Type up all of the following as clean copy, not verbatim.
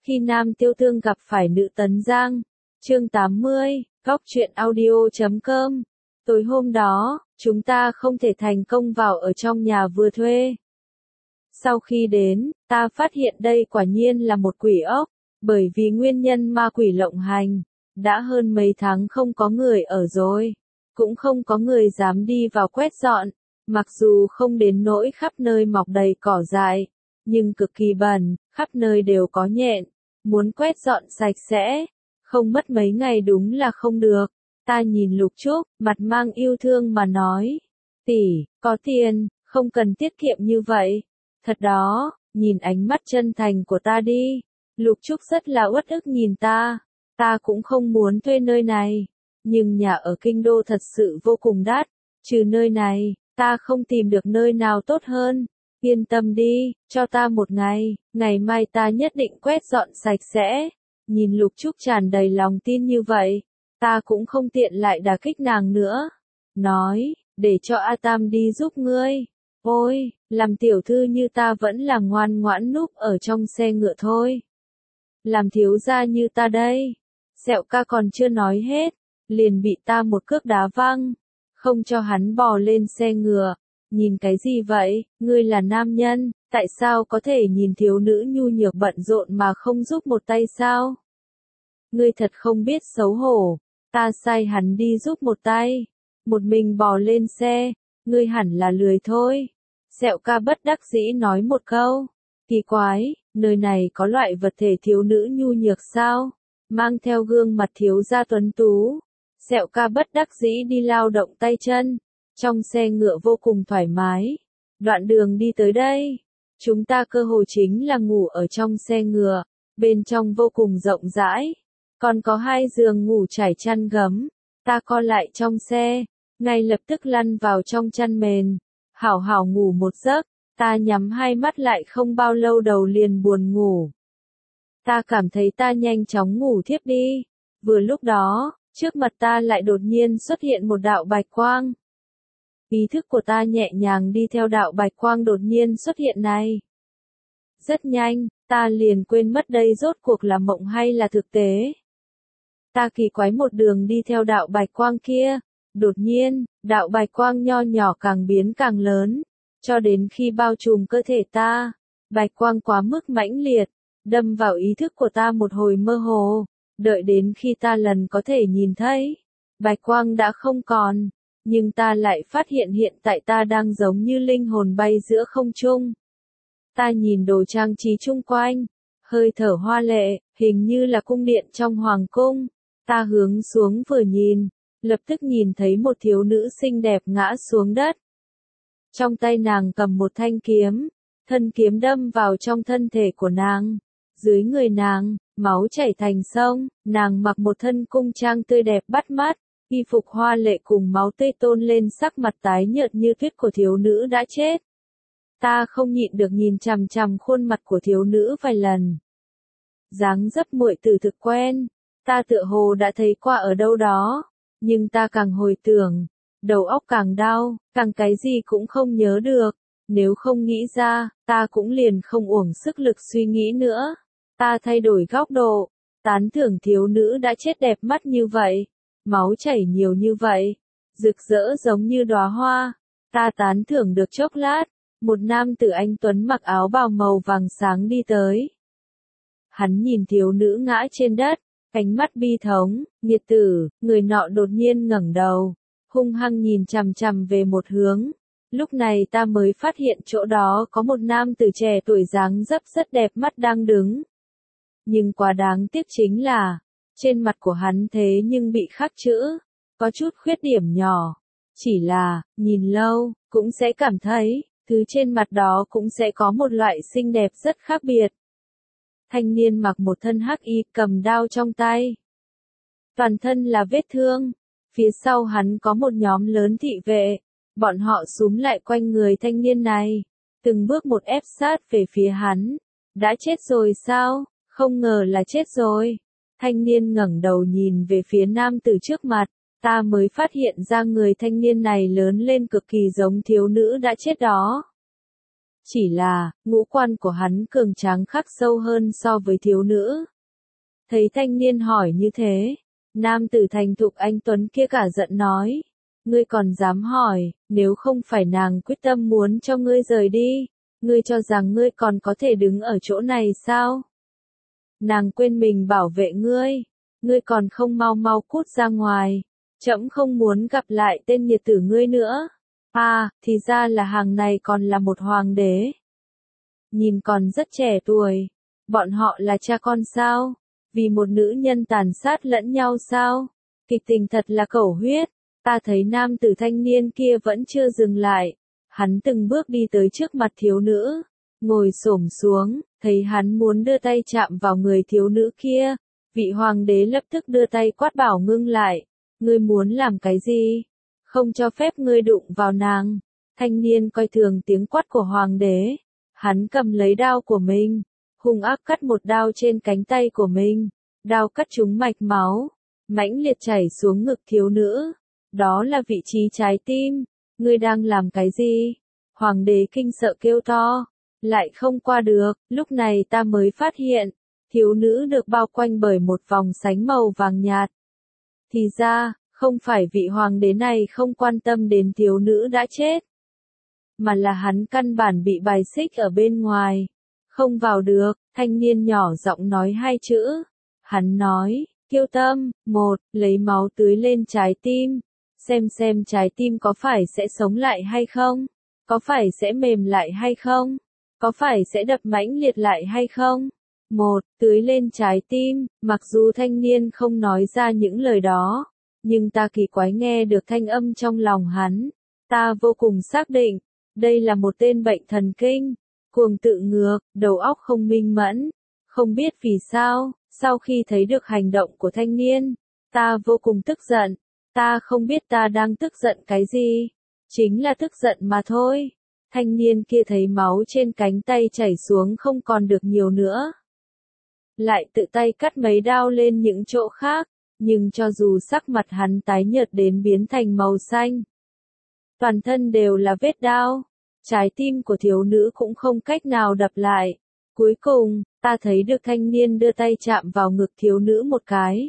Khi nam tiêu tương gặp phải nữ tấn giang. Chương 80, Góc truyện audio.com. Tối hôm đó, chúng ta không thể thành công vào ở trong nhà vừa thuê. Sau khi đến, ta phát hiện đây quả nhiên là một quỷ ốc, bởi vì nguyên nhân ma quỷ lộng hành. Đã hơn mấy tháng không có người ở rồi, cũng không có người dám đi vào quét dọn, mặc dù không đến nỗi khắp nơi mọc đầy cỏ dại, nhưng cực kỳ bẩn, khắp nơi đều có nhện, muốn quét dọn sạch sẽ, không mất mấy ngày đúng là không được. Ta nhìn Lục Trúc, mặt mang yêu thương mà nói, tỷ, có tiền, không cần tiết kiệm như vậy. Thật đó, nhìn ánh mắt chân thành của ta đi. Lục Trúc rất là uất ức nhìn ta. Ta cũng không muốn thuê nơi này, nhưng nhà ở kinh đô thật sự vô cùng đắt, trừ nơi này, ta không tìm được nơi nào tốt hơn. Yên tâm đi, cho ta một ngày, ngày mai ta nhất định quét dọn sạch sẽ. Nhìn Lục Trúc tràn đầy lòng tin như vậy, ta cũng không tiện lại đả kích nàng nữa. Nói, để cho A Tam đi giúp ngươi. Ôi, làm tiểu thư như ta vẫn là ngoan ngoãn núp ở trong xe ngựa thôi. Làm thiếu gia như ta đây. Sẹo ca còn chưa nói hết, liền bị ta một cước đá văng, không cho hắn bò lên xe ngựa. Nhìn cái gì vậy, ngươi là nam nhân, tại sao có thể nhìn thiếu nữ nhu nhược bận rộn mà không giúp một tay sao? Ngươi thật không biết xấu hổ, ta sai hắn đi giúp một tay, một mình bò lên xe, ngươi hẳn là lười thôi. Sẹo ca bất đắc dĩ nói một câu, kỳ quái, nơi này có loại vật thể thiếu nữ nhu nhược sao? Mang theo gương mặt thiếu gia tuấn tú. Sẹo ca bất đắc dĩ đi lao động tay chân. Trong xe ngựa vô cùng thoải mái. Đoạn đường đi tới đây, chúng ta cơ hội chính là ngủ ở trong xe ngựa. Bên trong vô cùng rộng rãi. Còn có 2 giường ngủ trải chăn gấm. Ta co lại trong xe, ngay lập tức lăn vào trong chăn mền. Hảo hảo ngủ một giấc. Ta nhắm 2 mắt lại không bao lâu đầu liền buồn ngủ. Ta cảm thấy ta nhanh chóng ngủ thiếp đi. Vừa lúc đó, trước mặt ta lại đột nhiên xuất hiện một đạo bạch quang. Ý thức của ta nhẹ nhàng đi theo đạo bạch quang đột nhiên xuất hiện này. Rất nhanh, ta liền quên mất đây rốt cuộc là mộng hay là thực tế. Ta kỳ quái một đường đi theo đạo bạch quang kia. Đột nhiên, đạo bạch quang nho nhỏ càng biến càng lớn, cho đến khi bao trùm cơ thể ta. Bạch quang quá mức mãnh liệt, đâm vào ý thức của ta một hồi mơ hồ, đợi đến khi ta lần có thể nhìn thấy, bạch quang đã không còn, nhưng ta lại phát hiện hiện tại ta đang giống như linh hồn bay giữa không trung. Ta nhìn đồ trang trí chung quanh, hơi thở hoa lệ, hình như là cung điện trong hoàng cung. Ta hướng xuống vừa nhìn, lập tức nhìn thấy một thiếu nữ xinh đẹp ngã xuống đất. Trong tay nàng cầm một thanh kiếm, thân kiếm đâm vào trong thân thể của nàng. Dưới người nàng, máu chảy thành sông, nàng mặc một thân cung trang tươi đẹp bắt mắt, y phục hoa lệ cùng máu tươi tôn lên sắc mặt tái nhợt như tuyết của thiếu nữ đã chết. Ta không nhịn được nhìn chằm chằm khuôn mặt của thiếu nữ vài lần. Dáng dấp muội tử thực quen, ta tựa hồ đã thấy qua ở đâu đó, nhưng ta càng hồi tưởng, đầu óc càng đau, càng cái gì cũng không nhớ được. Nếu không nghĩ ra, ta cũng liền không uổng sức lực suy nghĩ nữa. Ta thay đổi góc độ, tán thưởng thiếu nữ đã chết đẹp mắt như vậy, máu chảy nhiều như vậy, rực rỡ giống như đóa hoa. Ta tán thưởng được chốc lát, một nam tử anh tuấn mặc áo bào màu vàng sáng đi tới. Hắn nhìn thiếu nữ ngã trên đất, ánh mắt bi thống, nghiệt tử, người nọ đột nhiên ngẩng đầu, hung hăng nhìn chằm chằm về một hướng. Lúc này ta mới phát hiện chỗ đó có một nam tử trẻ tuổi dáng dấp rất đẹp mắt đang đứng. Nhưng quá đáng tiếc chính là, trên mặt của hắn thế nhưng bị khắc chữ, có chút khuyết điểm nhỏ. Chỉ là, nhìn lâu, cũng sẽ cảm thấy, thứ trên mặt đó cũng sẽ có một loại xinh đẹp rất khác biệt. Thanh niên mặc một thân hắc y cầm đao trong tay. Toàn thân là vết thương. Phía sau hắn có một nhóm lớn thị vệ. Bọn họ xúm lại quanh người thanh niên này. Từng bước một ép sát về phía hắn. Đã chết rồi sao? Không ngờ là chết rồi. Thanh niên ngẩng đầu nhìn về phía nam tử trước mặt. Ta mới phát hiện ra người thanh niên này lớn lên cực kỳ giống thiếu nữ đã chết đó. chỉ là, ngũ quan của hắn cường tráng khắc sâu hơn so với thiếu nữ. Thấy thanh niên hỏi như thế, nam tử thành thục anh tuấn kia cả giận nói, ngươi còn dám hỏi, nếu không phải nàng quyết tâm muốn cho ngươi rời đi, ngươi cho rằng ngươi còn có thể đứng ở chỗ này sao? Nàng quên mình bảo vệ ngươi còn không mau mau cút ra ngoài, trẫm không muốn gặp lại tên nhiệt tử ngươi nữa. À, thì ra là hàng này còn là một hoàng đế. Nhìn còn rất trẻ tuổi, bọn họ là cha con sao? Vì một nữ nhân tàn sát lẫn nhau sao? Kịch tình thật là cẩu huyết. Ta thấy nam tử thanh niên kia vẫn chưa dừng lại. Hắn từng bước đi tới trước mặt thiếu nữ, ngồi xổm xuống, thấy hắn muốn đưa tay chạm vào người thiếu nữ kia. Vị hoàng đế lập tức đưa tay quát bảo ngưng lại. Ngươi muốn làm cái gì? Không cho phép ngươi đụng vào nàng. Thanh niên coi thường tiếng quát của hoàng đế. Hắn cầm lấy đao của mình, hung ác cắt một đao trên cánh tay của mình. Đao cắt trúng mạch máu, mãnh liệt chảy xuống ngực thiếu nữ. Đó là vị trí trái tim. Ngươi đang làm cái gì? Hoàng đế kinh sợ kêu to. Lại không qua được, lúc này ta mới phát hiện. Thiếu nữ được bao quanh bởi một vòng sánh màu vàng nhạt. Thì ra, không phải vị hoàng đế này không quan tâm đến thiếu nữ đã chết, mà là hắn căn bản bị bài xích ở bên ngoài. Không vào được, thanh niên nhỏ giọng nói hai chữ. Hắn nói, Kiêu Tâm, lấy máu tưới lên trái tim. Xem trái tim có phải sẽ sống lại hay không? Có phải sẽ mềm lại hay không? Có phải sẽ đập mãnh liệt lại hay không? Tưới lên trái tim, mặc dù thanh niên không nói ra những lời đó, nhưng ta kỳ quái nghe được thanh âm trong lòng hắn. Ta vô cùng xác định, đây là một tên bệnh thần kinh, cuồng tự ngược, đầu óc không minh mẫn. Không biết vì sao, sau khi thấy được hành động của thanh niên, ta vô cùng tức giận. Ta không biết ta đang tức giận cái gì, chính là tức giận mà thôi. Thanh niên kia thấy máu trên cánh tay chảy xuống không còn được nhiều nữa, lại tự tay cắt mấy đao lên những chỗ khác, nhưng cho dù sắc mặt hắn tái nhợt đến biến thành màu xanh, toàn thân đều là vết đao, trái tim của thiếu nữ cũng không cách nào đập lại. Cuối cùng, ta thấy được thanh niên đưa tay chạm vào ngực thiếu nữ một cái.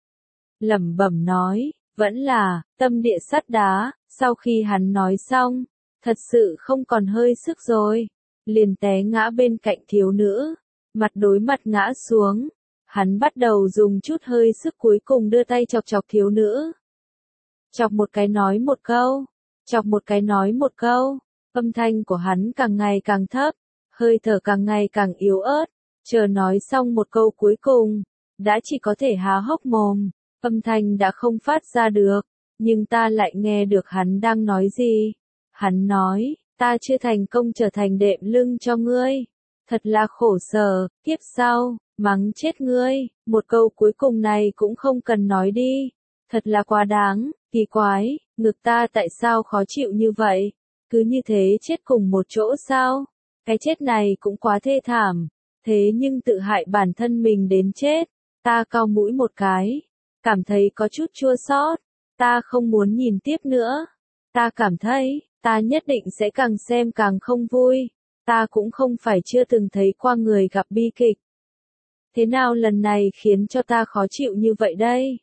Lẩm bẩm nói, vẫn là, tâm địa sắt đá. Sau khi hắn nói xong, thật sự không còn hơi sức rồi, liền té ngã bên cạnh thiếu nữ, mặt đối mặt ngã xuống. Hắn bắt đầu dùng chút hơi sức cuối cùng đưa tay chọc chọc thiếu nữ. Chọc một cái nói một câu, chọc một cái nói một câu, âm thanh của hắn càng ngày càng thấp, hơi thở càng ngày càng yếu ớt, chờ nói xong một câu cuối cùng, đã chỉ có thể há hốc mồm, âm thanh đã không phát ra được, nhưng ta lại nghe được hắn đang nói gì. Hắn nói, ta chưa thành công trở thành đệm lưng cho ngươi, thật là khổ sở, kiếp sau, mắng chết ngươi, một câu cuối cùng này cũng không cần nói đi, thật là quá đáng, kỳ quái, ngực ta tại sao khó chịu như vậy, cứ như thế chết cùng một chỗ sao, cái chết này cũng quá thê thảm, thế nhưng tự hại bản thân mình đến chết. Ta cau mũi một cái, cảm thấy có chút chua xót, ta không muốn nhìn tiếp nữa, ta cảm thấy, ta nhất định sẽ càng xem càng không vui, ta cũng không phải chưa từng thấy qua người gặp bi kịch. Thế nào lần này khiến cho ta khó chịu như vậy đây?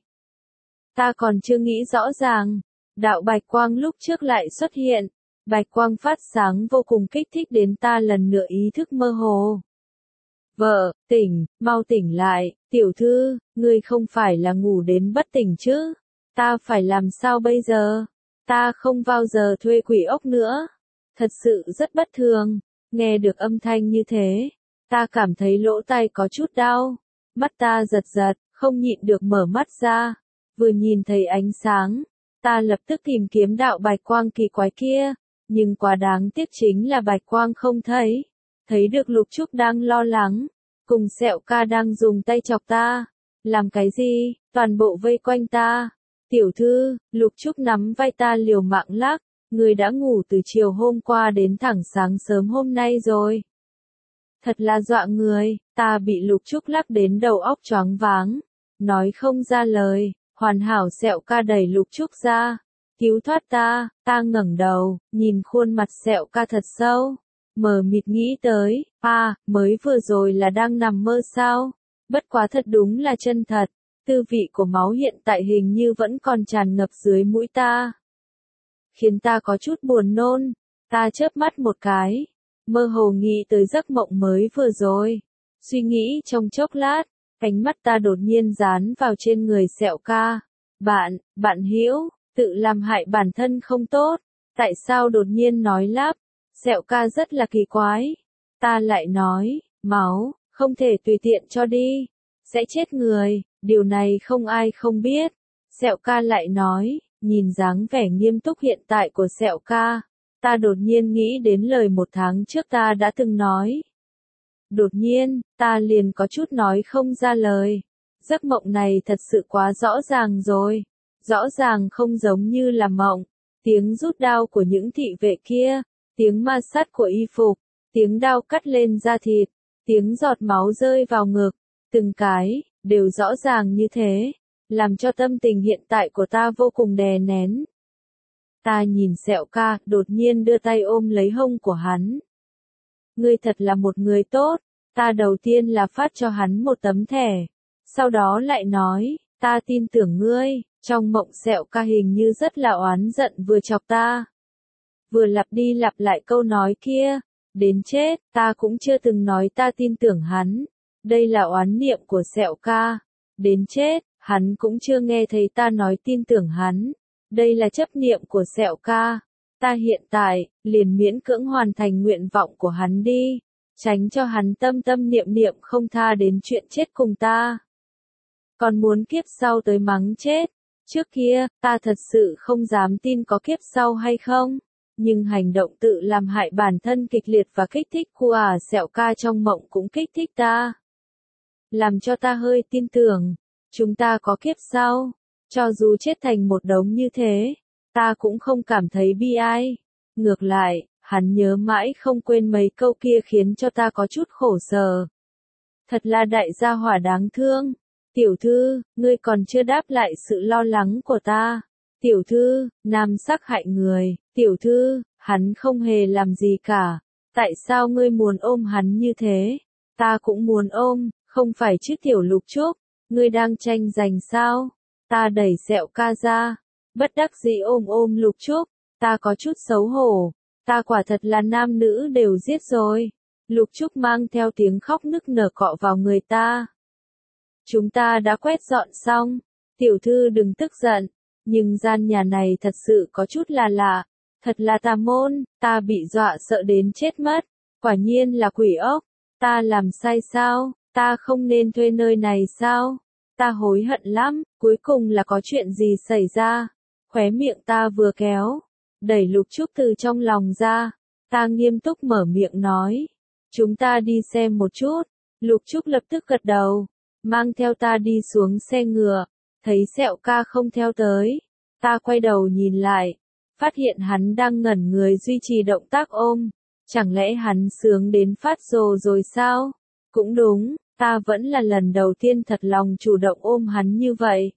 Ta còn chưa nghĩ rõ ràng, đạo bạch quang lúc trước lại xuất hiện, bạch quang phát sáng vô cùng kích thích đến ta lần nữa ý thức mơ hồ. Vợ, mau tỉnh lại, tiểu thư, ngươi không phải là ngủ đến bất tỉnh chứ? Ta phải làm sao bây giờ? Ta không bao giờ thuê quỷ ốc nữa. Thật sự rất bất thường, nghe được âm thanh như thế, ta cảm thấy lỗ tai có chút đau, mắt ta giật giật, không nhịn được mở mắt ra, vừa nhìn thấy ánh sáng, ta lập tức tìm kiếm đạo bạch quang kỳ quái kia, nhưng quá đáng tiếc chính là bạch quang không thấy. Thấy được Lục Trúc đang lo lắng, cùng Sẹo Ca đang dùng tay chọc ta. Làm cái gì? Toàn bộ vây quanh ta. Tiểu thư, Lục Trúc nắm vai ta liều mạng lắc, người đã ngủ từ chiều hôm qua đến thẳng sáng sớm hôm nay rồi. Thật là dọa người, ta bị Lục Trúc lắc đến đầu óc choáng váng, nói không ra lời. Hoàn hảo Sẹo Ca đẩy Lục Trúc ra, cứu thoát ta. Ta ngẩng đầu, nhìn khuôn mặt Sẹo Ca thật sâu, mờ mịt nghĩ tới, mới vừa rồi là đang nằm mơ sao? Bất quá thật đúng là chân thật, tư vị của máu hiện tại hình như vẫn còn tràn ngập dưới mũi ta. Khiến ta có chút buồn nôn, ta chớp mắt một cái, mơ hồ nghĩ tới giấc mộng mới vừa rồi. Suy nghĩ trong chốc lát, cánh mắt ta đột nhiên dán vào trên người Sẹo Ca. Bạn Hữu, tự làm hại bản thân không tốt, tại sao đột nhiên nói lắp? Sẹo Ca rất là kỳ quái. Ta lại nói, máu, không thể tùy tiện cho đi, sẽ chết người, điều này không ai không biết. Sẹo Ca lại nói, nhìn dáng vẻ nghiêm túc hiện tại của Sẹo Ca, ta đột nhiên nghĩ đến lời 1 tháng trước ta đã từng nói. Đột nhiên, ta liền có chút nói không ra lời. Giấc mộng này thật sự quá rõ ràng rồi. Rõ ràng không giống như là mộng. Tiếng rút đao của những thị vệ kia, tiếng ma sát của y phục, tiếng đao cắt lên da thịt, tiếng giọt máu rơi vào ngực, từng cái, đều rõ ràng như thế, làm cho tâm tình hiện tại của ta vô cùng đè nén. Ta nhìn Sẹo Ca, đột nhiên đưa tay ôm lấy hông của hắn. Ngươi thật là một người tốt, ta đầu tiên là phát cho hắn một tấm thẻ, sau đó lại nói, ta tin tưởng ngươi. Trong mộng Sẹo Ca hình như rất là oán giận vừa chọc ta, vừa lặp đi lặp lại câu nói kia, đến chết, ta cũng chưa từng nói ta tin tưởng hắn, đây là oán niệm của Sẹo Ca, đến chết, hắn cũng chưa nghe thấy ta nói tin tưởng hắn, đây là chấp niệm của Sẹo Ca, ta hiện tại, liền miễn cưỡng hoàn thành nguyện vọng của hắn đi, tránh cho hắn tâm tâm niệm niệm không tha đến chuyện chết cùng ta. Còn muốn kiếp sau tới mắng chết. Trước kia, ta thật sự không dám tin có kiếp sau hay không, nhưng hành động tự làm hại bản thân kịch liệt và kích thích của Sẹo Ca trong mộng cũng kích thích ta. Làm cho ta hơi tin tưởng, chúng ta có kiếp sau, cho dù chết thành một đống như thế, ta cũng không cảm thấy bi ai. Ngược lại, hắn nhớ mãi không quên mấy câu kia khiến cho ta có chút khổ sở. Thật là đại gia hỏa đáng thương. Tiểu thư, ngươi còn chưa đáp lại sự lo lắng của ta. Tiểu thư, nam sắc hại người. Tiểu thư, hắn không hề làm gì cả. Tại sao ngươi muốn ôm hắn như thế? Ta cũng muốn ôm, không phải chứ Tiểu Lục Trúc. Ngươi đang tranh giành sao? Ta đẩy Sẹo Ca ra. Bất đắc dĩ ôm Lục Trúc. Ta có chút xấu hổ. Ta quả thật là nam nữ đều giết rồi. Lục Trúc mang theo tiếng khóc nức nở cọ vào người ta. Chúng ta đã quét dọn xong, tiểu thư đừng tức giận, nhưng gian nhà này thật sự có chút là lạ, thật là tà môn, ta bị dọa sợ đến chết mất, quả nhiên là quỷ ốc, ta làm sai sao, ta không nên thuê nơi này sao, ta hối hận lắm, cuối cùng là có chuyện gì xảy ra, khóe miệng ta vừa kéo, đẩy Lục Trúc từ trong lòng ra, ta nghiêm túc mở miệng nói, chúng ta đi xem một chút, Lục Trúc lập tức gật đầu. Mang theo ta đi xuống xe ngựa, thấy Sẹo Ca không theo tới, ta quay đầu nhìn lại, phát hiện hắn đang ngẩn người duy trì động tác ôm, chẳng lẽ hắn sướng đến phát rồ rồi sao? Cũng đúng, ta vẫn là lần đầu tiên thật lòng chủ động ôm hắn như vậy.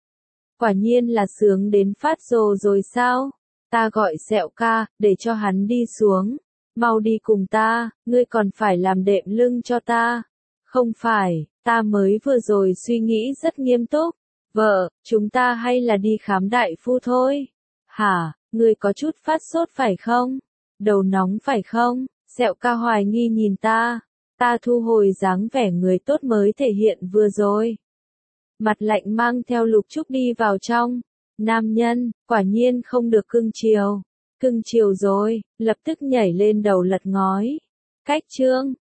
Quả nhiên là sướng đến phát rồ rồi sao? Ta gọi Sẹo Ca, để cho hắn đi xuống, mau đi cùng ta, ngươi còn phải làm đệm lưng cho ta. Không phải, ta mới vừa rồi suy nghĩ rất nghiêm túc. Vợ, chúng ta hay là đi khám đại phu thôi. Hả, ngươi có chút phát sốt phải không? Đầu nóng phải không? Sẹo Ca hoài nghi nhìn ta. Ta thu hồi dáng vẻ người tốt mới thể hiện vừa rồi. Mặt lạnh mang theo Lục Trúc đi vào trong. Nam nhân, quả nhiên không được cưng chiều. Cưng chiều rồi, lập tức nhảy lên đầu lật ngói. Cách chương.